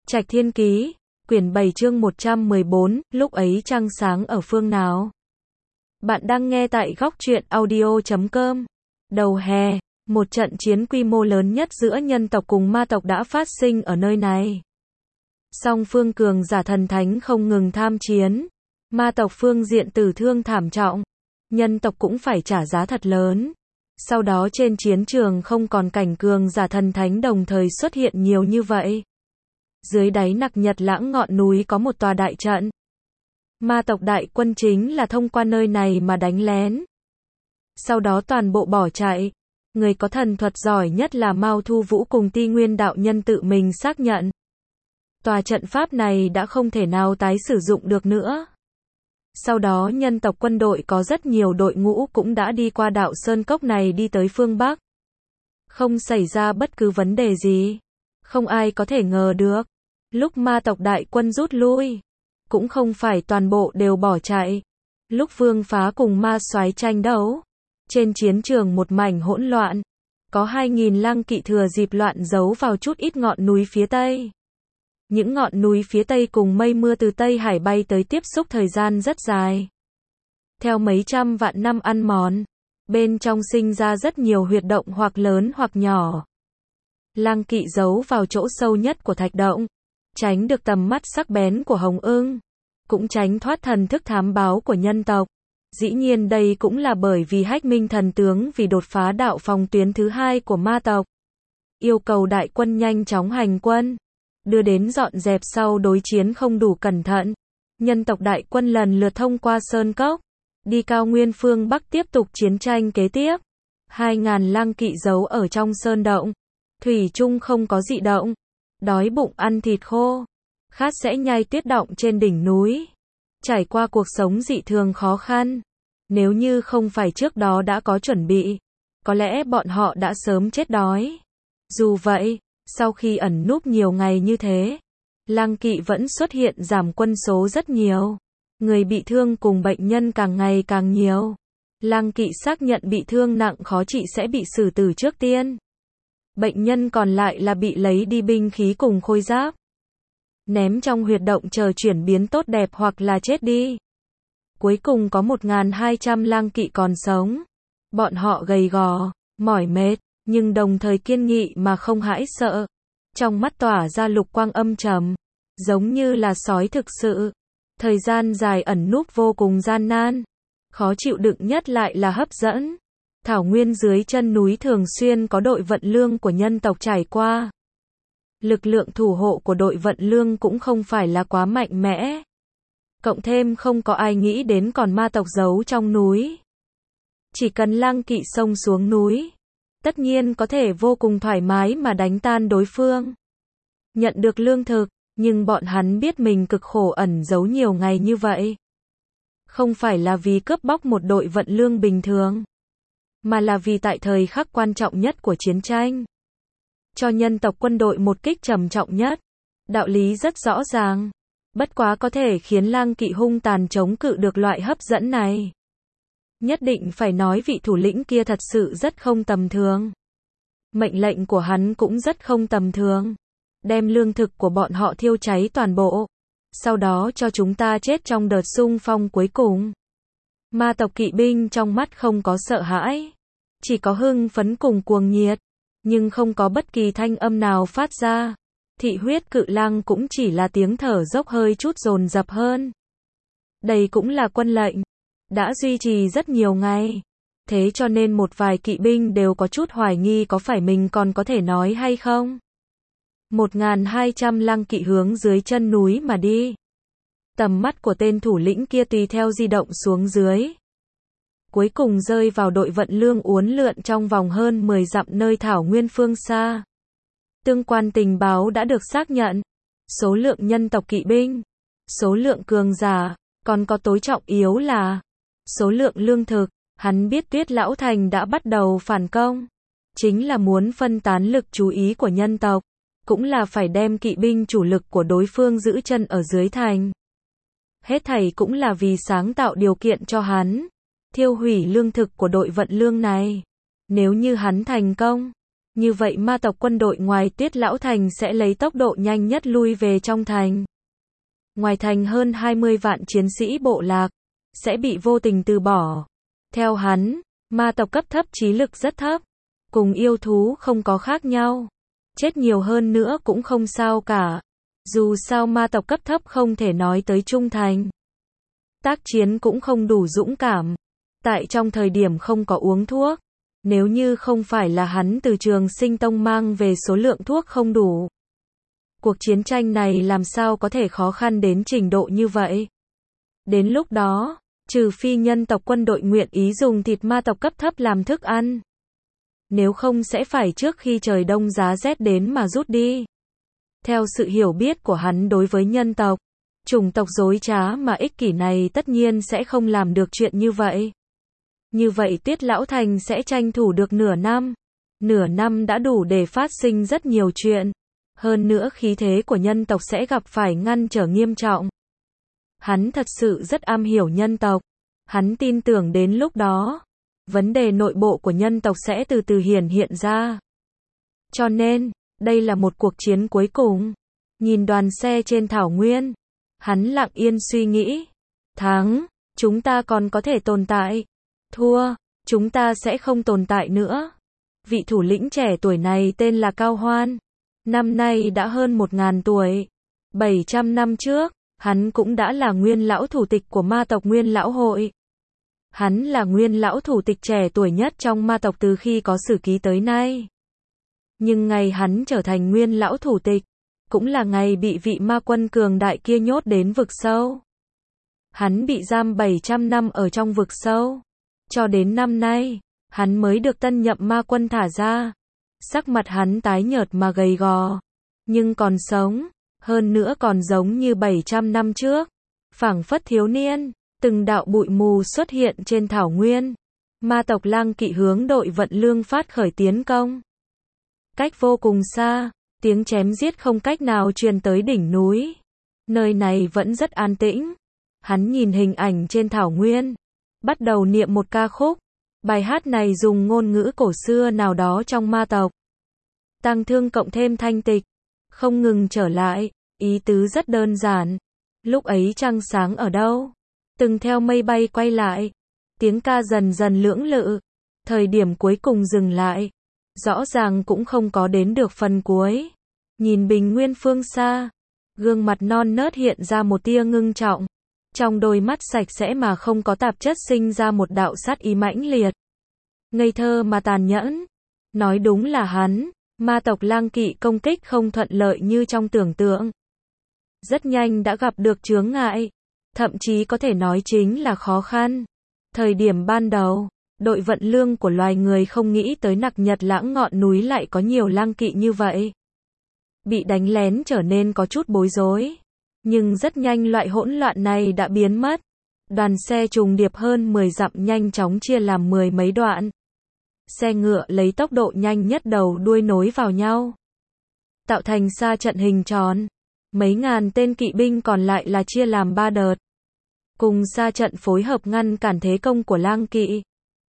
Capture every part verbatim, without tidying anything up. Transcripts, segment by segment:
Trạch Thiên Ký, quyển bảy chương một trăm mười bốn, lúc ấy trăng sáng ở phương nào? Bạn đang nghe tại góc truyện audio chấm com. Đầu hè, một trận chiến quy mô lớn nhất giữa nhân tộc cùng ma tộc đã phát sinh ở nơi này. Song phương cường giả thần thánh không ngừng tham chiến. Ma tộc phương diện tử thương thảm trọng. Nhân tộc cũng phải trả giá thật lớn. Sau đó trên chiến trường không còn cảnh cường giả thần thánh đồng thời xuất hiện nhiều như vậy. Dưới đáy Nặc Nhật Lãng ngọn núi có một tòa đại trận. Ma tộc đại quân chính là thông qua nơi này mà đánh lén. Sau đó toàn bộ bỏ chạy. Người có thần thuật giỏi nhất là Mao Thu Vũ cùng Ti Nguyên đạo nhân tự mình xác nhận. Tòa trận pháp này đã không thể nào tái sử dụng được nữa. Sau đó nhân tộc quân đội có rất nhiều đội ngũ cũng đã đi qua đạo Sơn Cốc này đi tới phương Bắc. Không xảy ra bất cứ vấn đề gì. Không ai có thể ngờ được. Lúc ma tộc đại quân rút lui, cũng không phải toàn bộ đều bỏ chạy. Lúc Vương Phá cùng ma soái tranh đấu, trên chiến trường một mảnh hỗn loạn. Có hai nghìn lang kỵ thừa dịp loạn giấu vào chút ít ngọn núi phía Tây. Những ngọn núi phía Tây cùng mây mưa từ Tây Hải bay tới tiếp xúc thời gian rất dài. Theo mấy trăm vạn năm ăn mòn, bên trong sinh ra rất nhiều huyệt động hoặc lớn hoặc nhỏ. Lang kỵ giấu vào chỗ sâu nhất của thạch động, tránh được tầm mắt sắc bén của Hồng Ưng, cũng tránh thoát thần thức thám báo của nhân tộc. Dĩ nhiên đây cũng là bởi vì Hách Minh thần tướng vì đột phá đạo phòng tuyến thứ hai của ma tộc. Yêu cầu đại quân nhanh chóng hành quân, đưa đến dọn dẹp sau đối chiến không đủ cẩn thận. Nhân tộc đại quân lần lượt thông qua Sơn Cốc, đi cao nguyên phương Bắc tiếp tục chiến tranh kế tiếp. Hai ngàn lang kỵ giấu ở trong sơn động. Thủy chung không có dị động. Đói bụng ăn thịt khô. Khát sẽ nhai tuyết động trên đỉnh núi. Trải qua cuộc sống dị thường khó khăn. Nếu như không phải trước đó đã có chuẩn bị, có lẽ bọn họ đã sớm chết đói. Dù vậy, sau khi ẩn núp nhiều ngày như thế, lang kỵ vẫn xuất hiện giảm quân số rất nhiều. Người bị thương cùng bệnh nhân càng ngày càng nhiều. Lang kỵ xác nhận bị thương nặng khó trị sẽ bị xử tử trước tiên. Bệnh nhân còn lại là bị lấy đi binh khí cùng khôi giáp, ném trong huyệt động chờ chuyển biến tốt đẹp hoặc là chết đi. Cuối cùng có một nghìn hai trăm lang kỵ còn sống. Bọn họ gầy gò, mỏi mệt, nhưng đồng thời kiên nghị mà không hãi sợ. Trong mắt tỏa ra lục quang âm trầm, giống như là sói thực sự. Thời gian dài ẩn núp vô cùng gian nan. Khó chịu đựng nhất lại là hấp dẫn. Thảo nguyên dưới chân núi thường xuyên có đội vận lương của nhân tộc trải qua. Lực lượng thủ hộ của đội vận lương cũng không phải là quá mạnh mẽ. Cộng thêm không có ai nghĩ đến còn ma tộc giấu trong núi. Chỉ cần lang kỵ xông xuống núi, tất nhiên có thể vô cùng thoải mái mà đánh tan đối phương. Nhận được lương thực, nhưng bọn hắn biết mình cực khổ ẩn giấu nhiều ngày như vậy. Không phải là vì cướp bóc một đội vận lương bình thường, mà là vì tại thời khắc quan trọng nhất của chiến tranh, cho nhân tộc quân đội một kích trầm trọng nhất. Đạo lý rất rõ ràng, bất quá có thể khiến lang kỵ hung tàn chống cự được loại hấp dẫn này. Nhất định phải nói vị thủ lĩnh kia thật sự rất không tầm thường. Mệnh lệnh của hắn cũng rất không tầm thường. Đem lương thực của bọn họ thiêu cháy toàn bộ. Sau đó cho chúng ta chết trong đợt xung phong cuối cùng. Ma tộc kỵ binh trong mắt không có sợ hãi. Chỉ có hưng phấn cùng cuồng nhiệt. Nhưng không có bất kỳ thanh âm nào phát ra. Thị huyết cự lang cũng chỉ là tiếng thở dốc hơi chút dồn dập hơn. Đây cũng là quân lệnh. Đã duy trì rất nhiều ngày. Thế cho nên một vài kỵ binh đều có chút hoài nghi có phải mình còn có thể nói hay không. Một nghìn hai trăm lang kỵ hướng dưới chân núi mà đi. Tầm mắt của tên thủ lĩnh kia tùy theo di động xuống dưới. Cuối cùng rơi vào đội vận lương uốn lượn trong vòng hơn mười dặm nơi thảo nguyên phương xa. Tương quan tình báo đã được xác nhận. Số lượng nhân tộc kỵ binh, số lượng cường giả, còn có tối trọng yếu là số lượng lương thực. Hắn biết Tuyết Lão Thành đã bắt đầu phản công. Chính là muốn phân tán lực chú ý của nhân tộc. Cũng là phải đem kỵ binh chủ lực của đối phương giữ chân ở dưới thành. Hết thảy cũng là vì sáng tạo điều kiện cho hắn thiêu hủy lương thực của đội vận lương này. Nếu như hắn thành công, Như vậy ma tộc quân đội ngoài Tiết Lão Thành sẽ lấy tốc độ nhanh nhất lui về trong thành. Ngoài thành hơn hai mươi vạn chiến sĩ bộ lạc, sẽ bị vô tình từ bỏ. Theo hắn, ma tộc cấp thấp trí lực rất thấp, cùng yêu thú không có khác nhau. Chết nhiều hơn nữa cũng không sao cả. Dù sao ma tộc cấp thấp không thể nói tới trung thành. Tác chiến cũng không đủ dũng cảm. Tại trong thời điểm không có uống thuốc. Nếu như không phải là hắn từ Trường Sinh Tông mang về số lượng thuốc không đủ. Cuộc chiến tranh này làm sao có thể khó khăn đến trình độ như vậy. Đến lúc đó, trừ phi nhân tộc quân đội nguyện ý dùng thịt ma tộc cấp thấp làm thức ăn. Nếu không sẽ phải trước khi trời đông giá rét đến mà rút đi. Theo sự hiểu biết của hắn đối với nhân tộc, chủng tộc dối trá mà ích kỷ này tất nhiên sẽ không làm được chuyện như vậy. Như vậy Tiết Lão Thành sẽ tranh thủ được nửa năm. Nửa năm đã đủ để phát sinh rất nhiều chuyện. Hơn nữa khí thế của nhân tộc sẽ gặp phải ngăn trở nghiêm trọng. Hắn thật sự rất am hiểu nhân tộc. Hắn tin tưởng đến lúc đó, vấn đề nội bộ của nhân tộc sẽ từ từ hiển hiện ra. Cho nên, đây là một cuộc chiến cuối cùng. Nhìn đoàn xe trên thảo nguyên, hắn lặng yên suy nghĩ. Thắng, chúng ta còn có thể tồn tại. Thua, chúng ta sẽ không tồn tại nữa. Vị thủ lĩnh trẻ tuổi này tên là Cao Hoan. Năm nay đã hơn một ngàn tuổi. bảy trăm năm trước, hắn cũng đã là nguyên lão thủ tịch của ma tộc Nguyên Lão Hội. Hắn là nguyên lão thủ tịch trẻ tuổi nhất trong ma tộc từ khi có sử ký tới nay. Nhưng ngày hắn trở thành nguyên lão thủ tịch, cũng là ngày bị vị ma quân cường đại kia nhốt đến vực sâu. Hắn bị giam bảy trăm năm ở trong vực sâu. Cho đến năm nay, hắn mới được tân nhậm ma quân thả ra. Sắc mặt hắn tái nhợt mà gầy gò, nhưng còn sống, hơn nữa còn giống như bảy trăm năm trước. Phảng phất thiếu niên, từng đạo bụi mù xuất hiện trên thảo nguyên. Ma tộc Lang Kỵ hướng đội Vận Lương phát khởi tiến công. Cách vô cùng xa, tiếng chém giết không cách nào truyền tới đỉnh núi. Nơi này vẫn rất an tĩnh. Hắn nhìn hình ảnh trên thảo nguyên, bắt đầu niệm một ca khúc. Bài hát này dùng ngôn ngữ cổ xưa nào đó trong ma tộc. Tăng thương cộng thêm thanh tịch, không ngừng trở lại, ý tứ rất đơn giản. Lúc ấy trăng sáng ở đâu? Từng theo mây bay quay lại. Tiếng ca dần dần lưỡng lự. Thời điểm cuối cùng dừng lại. Rõ ràng cũng không có đến được phần cuối. Nhìn bình nguyên phương xa, gương mặt non nớt hiện ra một tia ngưng trọng. Trong đôi mắt sạch sẽ mà không có tạp chất sinh ra một đạo sát ý mãnh liệt. Ngây thơ mà tàn nhẫn. Nói đúng là hắn, ma tộc Lang Kỵ công kích không thuận lợi như trong tưởng tượng. Rất nhanh đã gặp được chướng ngại. Thậm chí có thể nói chính là khó khăn. Thời điểm ban đầu, đội Vận Lương của loài người không nghĩ tới Nặc Nhật Lãng ngọn núi lại có nhiều lang kỵ như vậy. Bị đánh lén trở nên có chút bối rối. Nhưng rất nhanh loại hỗn loạn này đã biến mất. Đoàn xe trùng điệp hơn mười dặm nhanh chóng chia làm mười mấy đoạn. Xe ngựa lấy tốc độ nhanh nhất đầu đuôi nối vào nhau, tạo thành sa trận hình tròn. Mấy ngàn tên kỵ binh còn lại là chia làm ba đợt. Cùng sa trận phối hợp ngăn cản thế công của Lang Kỵ.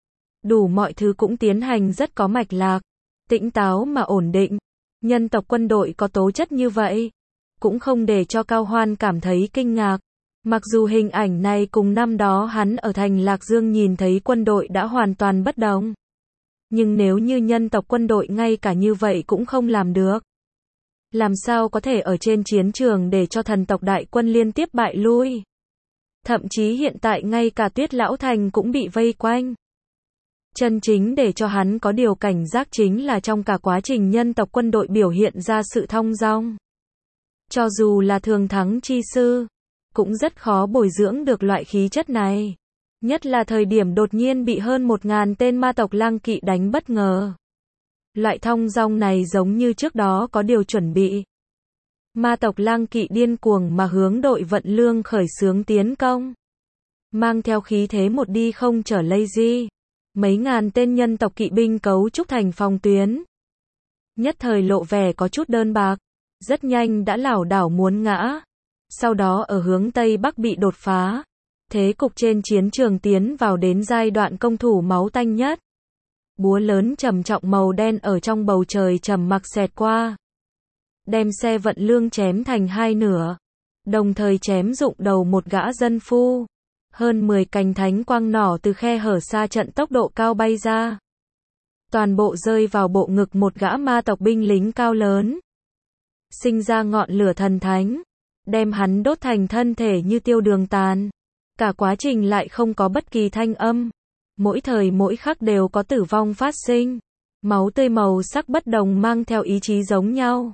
Đủ mọi thứ cũng tiến hành rất có mạch lạc, tĩnh táo mà ổn định. Nhân tộc quân đội có tố chất như vậy, cũng không để cho Cao Hoan cảm thấy kinh ngạc. Mặc dù hình ảnh này cùng năm đó hắn ở thành Lạc Dương nhìn thấy quân đội đã hoàn toàn bất đồng. Nhưng nếu như nhân tộc quân đội ngay cả như vậy cũng không làm được. Làm sao có thể ở trên chiến trường để cho thần tộc đại quân liên tiếp bại lui. Thậm chí hiện tại ngay cả Tiết Lão Thành cũng bị vây quanh. Chân chính để cho hắn có điều cảnh giác chính là trong cả quá trình nhân tộc quân đội biểu hiện ra sự thong dong. Cho dù là thường thắng chi sư, cũng rất khó bồi dưỡng được loại khí chất này. Nhất là thời điểm đột nhiên bị hơn một ngàn tên ma tộc Lang Kỵ đánh bất ngờ. Loại thong dong này giống như trước đó có điều chuẩn bị. Ma tộc Lang Kỵ điên cuồng mà hướng đội Vận Lương khởi xướng tiến công. Mang theo khí thế một đi không trở lazy. Mấy ngàn tên nhân tộc kỵ binh cấu trúc thành phòng tuyến. Nhất thời lộ vẻ có chút đơn bạc. Rất nhanh đã lảo đảo muốn ngã. Sau đó ở hướng Tây Bắc bị đột phá. Thế cục trên chiến trường tiến vào đến giai đoạn công thủ máu tanh nhất. búa lớn trầm trọng màu đen ở trong bầu trời trầm mặc xẹt qua. Đem xe vận lương chém thành hai nửa, đồng thời chém rụng đầu một gã dân phu. Hơn mười cành thánh quang nỏ từ khe hở xa trận tốc độ cao bay ra. Toàn bộ rơi vào bộ ngực một gã ma tộc binh lính cao lớn. Sinh ra ngọn lửa thần thánh, đem hắn đốt thành thân thể như tiêu đường tàn. Cả quá trình lại không có bất kỳ thanh âm. Mỗi thời mỗi khắc đều có tử vong phát sinh. Máu tươi màu sắc bất đồng mang theo ý chí giống nhau.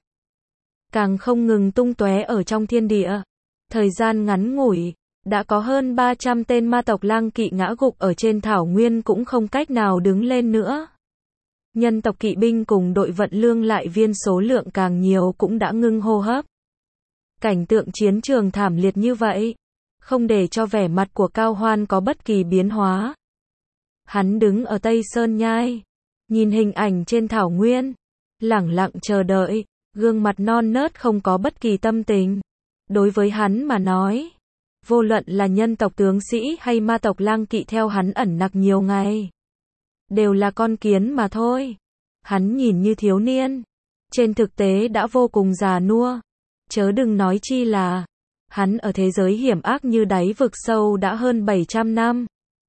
Càng không ngừng tung tóe ở trong thiên địa. Thời gian ngắn ngủi, đã có hơn ba trăm tên ma tộc lang kỵ ngã gục ở trên thảo nguyên cũng không cách nào đứng lên nữa. Nhân tộc kỵ binh cùng đội vận lương lại viên số lượng càng nhiều cũng đã ngưng hô hấp. Cảnh tượng chiến trường thảm liệt như vậy, không để cho vẻ mặt của Cao Hoan có bất kỳ biến hóa. Hắn đứng ở Tây Sơn Nhai, nhìn hình ảnh trên thảo nguyên, lẳng lặng chờ đợi, gương mặt non nớt không có bất kỳ tâm tình. Đối với hắn mà nói, vô luận là nhân tộc tướng sĩ hay ma tộc lang kỵ theo hắn ẩn nặc nhiều ngày, đều là con kiến mà thôi. Hắn nhìn như thiếu niên, trên thực tế đã vô cùng già nua, chớ đừng nói chi là hắn ở thế giới hiểm ác như đáy vực sâu đã hơn bảy trăm năm.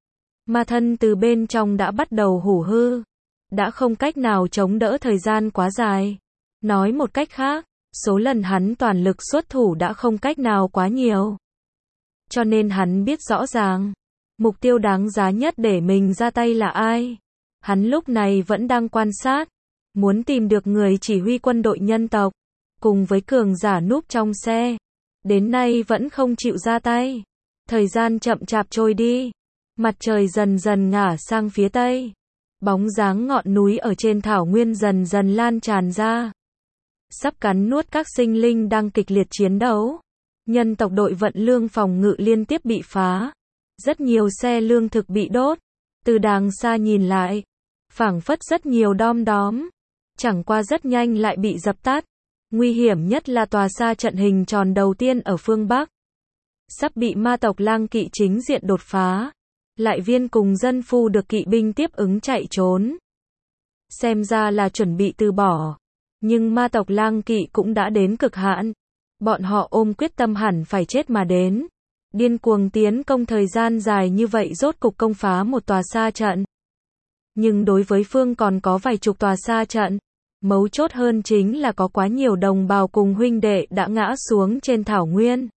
Ma thân từ bên trong đã bắt đầu hủ hư, đã không cách nào chống đỡ thời gian quá dài. Nói một cách khác, số lần hắn toàn lực xuất thủ đã không cách nào quá nhiều. Cho nên hắn biết rõ ràng, mục tiêu đáng giá nhất để mình ra tay là ai. Hắn lúc này vẫn đang quan sát, muốn tìm được người chỉ huy quân đội nhân tộc, cùng với cường giả núp trong xe. Đến nay vẫn không chịu ra tay. Thời gian chậm chạp trôi đi, mặt trời dần dần ngả sang phía tây. Bóng dáng ngọn núi ở trên thảo nguyên dần dần lan tràn ra. Sắp cắn nuốt các sinh linh đang kịch liệt chiến đấu. Nhân tộc đội vận lương phòng ngự liên tiếp bị phá. Rất nhiều xe lương thực bị đốt. Từ đàng xa nhìn lại, phảng phất rất nhiều đom đóm. Chẳng qua rất nhanh lại bị dập tắt. Nguy hiểm nhất là tòa xa trận hình tròn đầu tiên ở phương Bắc. Sắp bị ma tộc lang kỵ chính diện đột phá. Lại viên cùng dân phu được kỵ binh tiếp ứng chạy trốn. Xem ra là chuẩn bị từ bỏ. Nhưng ma tộc lang kỵ cũng đã đến cực hạn. Bọn họ ôm quyết tâm hẳn phải chết mà đến. Điên cuồng tiến công thời gian dài như vậy rốt cục công phá một tòa xa trận. Nhưng đối với phương còn có vài chục tòa xa trận. Mấu chốt hơn chính là có quá nhiều đồng bào cùng huynh đệ đã ngã xuống trên thảo nguyên.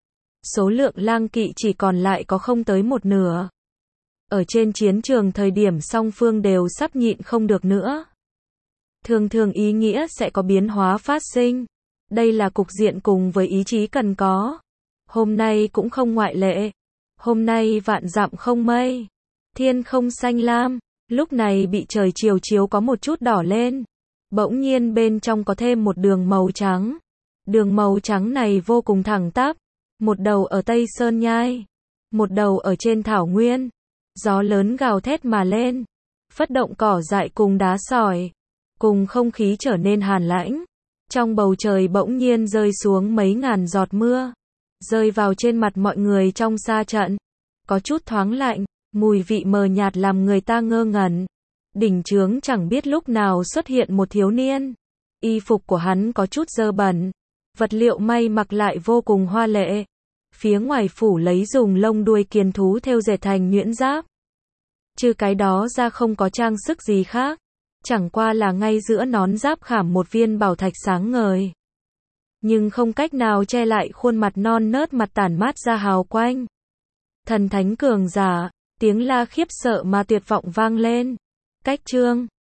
Số lượng lang kỵ chỉ còn lại có không tới một nửa. Ở trên chiến trường thời điểm song phương đều sắp nhịn không được nữa. Thường thường ý nghĩa sẽ có biến hóa phát sinh. Đây là cục diện cùng với ý chí cần có. Hôm nay cũng không ngoại lệ. Hôm nay vạn dặm không mây, thiên không xanh lam, lúc này bị trời chiều chiếu có một chút đỏ lên. Bỗng nhiên bên trong có thêm một đường màu trắng. Đường màu trắng này vô cùng thẳng tắp. Một đầu ở Tây Sơn Nhai, một đầu ở trên thảo nguyên. Gió lớn gào thét mà lên, phất động cỏ dại cùng đá sỏi, cùng không khí trở nên hàn lãnh. Trong bầu trời bỗng nhiên rơi xuống mấy ngàn giọt mưa, rơi vào trên mặt mọi người trong xa trận. Có chút thoáng lạnh, mùi vị mờ nhạt làm người ta ngơ ngẩn. Đỉnh trướng chẳng biết lúc nào xuất hiện một thiếu niên. Y phục của hắn có chút dơ bẩn, vật liệu may mặc lại vô cùng hoa lệ. Phía ngoài phủ lấy dùng lông đuôi kiền thú thêu dệt thành nhuyễn giáp. Trừ cái đó ra không có trang sức gì khác. Chẳng qua là ngay giữa nón giáp khảm một viên bảo thạch sáng ngời. Nhưng không cách nào che lại khuôn mặt non nớt mặt tản mát ra hào quang. Thần thánh cường giả, tiếng la khiếp sợ mà tuyệt vọng vang lên. Cách chương